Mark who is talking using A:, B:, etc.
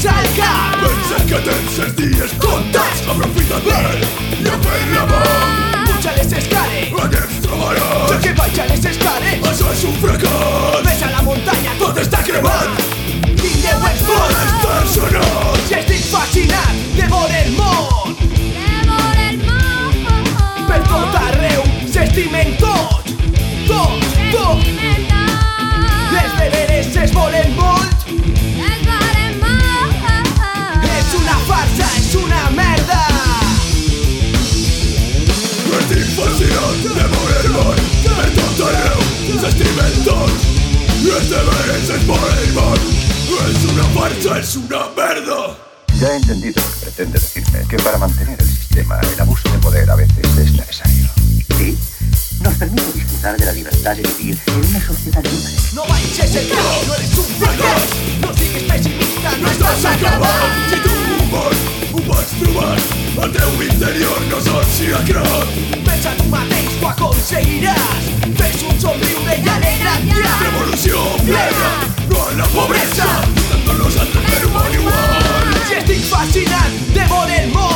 A: idees al cap.
B: Penses que tens els dies comptats, aprofita't bé i afirma.
A: Puja les escales,
B: Aquí ens trobaràs.
A: jo que vaig a les escales.
B: Això és un fracàs.
A: Ves a la muntanya,
B: Tot està cremant.
A: vindeu els bons.
B: Estàs sonat.
A: I estic fascinat de veure el món. Per tot arreu s'estimen tot. Tot, tot. Les vereres es volen molt. És una farsa, és una merda.
B: Estic fascinat de veure el món. Per tot arreu s'estimen tots. I els deberes es volen molt. És una farsa, és una merda.
C: Ya he entendido lo que pretende decirme, que para mantener el sistema, el abuso de poder a veces es necesario. Sí, nos permite disfrutar de la libertad de vivir en una sociedad libre.
A: No baixes el cap, no eres un fracàs. No siguis pessimista, no estàs acabat.
B: Si tu ho pots trobar, el teu interior no saps si ha creat.
A: Pensa tu mateix, ho aconseguiràs. Fes un somriure i alegra't ja.
B: Revolució plena, no a la pobresa, lluitant tots nosaltres per un món igual.
A: Si estic fascinat de veure el món.